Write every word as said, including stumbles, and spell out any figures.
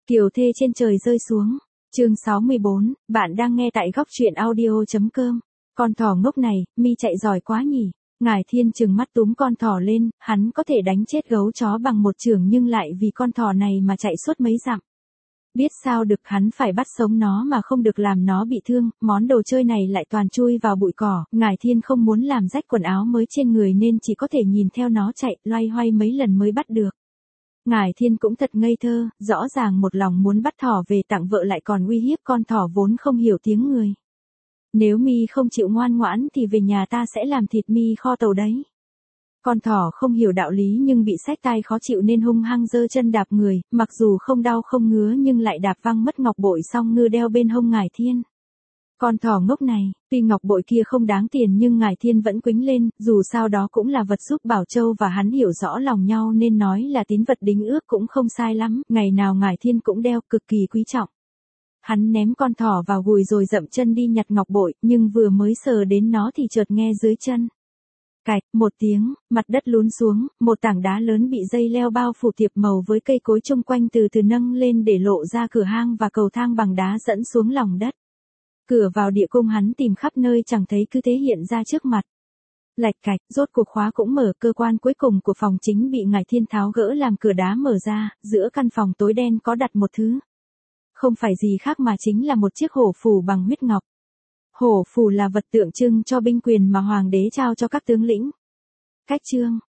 Kiều thê trên trời rơi xuống. Chương sáu mươi bốn, bạn đang nghe tại góc truyện audio chấm com. Con thỏ ngốc này, mi chạy giỏi quá nhỉ. Ngải Thiên trừng mắt túm con thỏ lên, hắn có thể đánh chết gấu chó bằng một chưởng nhưng lại vì con thỏ này mà chạy suốt mấy dặm. Biết sao được, hắn phải bắt sống nó mà không được làm nó bị thương, món đồ chơi này lại toàn chui vào bụi cỏ. Ngải Thiên không muốn làm rách quần áo mới trên người nên chỉ có thể nhìn theo nó chạy, loay hoay mấy lần mới bắt được. Ngải Thiên cũng thật ngây thơ, rõ ràng một lòng muốn bắt thỏ về tặng vợ lại còn uy hiếp con thỏ vốn không hiểu tiếng người. Nếu mi không chịu ngoan ngoãn thì về nhà ta sẽ làm thịt mi kho tàu đấy. Con thỏ không hiểu đạo lý nhưng bị xách tai khó chịu nên hung hăng giơ chân đạp người, mặc dù không đau không ngứa nhưng lại đạp văng mất ngọc bội song ngư đeo bên hông Ngải Thiên. Con thỏ ngốc này, tuy ngọc bội kia không đáng tiền nhưng Ngải Thiên vẫn quýnh lên, dù sao đó cũng là vật giúp Bảo Châu và hắn hiểu rõ lòng nhau nên nói là tín vật đính ước cũng không sai lắm, ngày nào Ngải Thiên cũng đeo, cực kỳ quý trọng. Hắn ném con thỏ vào gùi rồi dậm chân đi nhặt ngọc bội, nhưng vừa mới sờ đến nó thì chợt nghe dưới chân. Cạch, một tiếng, mặt đất lún xuống, một tảng đá lớn bị dây leo bao phủ tiệp màu với cây cối chung quanh từ từ nâng lên để lộ ra cửa hang và cầu thang bằng đá dẫn xuống lòng đất. Cửa vào địa cung hắn tìm khắp nơi chẳng thấy, cứ thế hiện ra trước mặt. Lạch cạch, rốt cuộc khóa cũng mở, cơ quan cuối cùng của phòng chính bị Ngải Thiên tháo gỡ làm cửa đá mở ra, giữa căn phòng tối đen có đặt một thứ. Không phải gì khác mà chính là một chiếc hổ phù bằng huyết ngọc. Hổ phù là vật tượng trưng cho binh quyền mà hoàng đế trao cho các tướng lĩnh. Cách chương,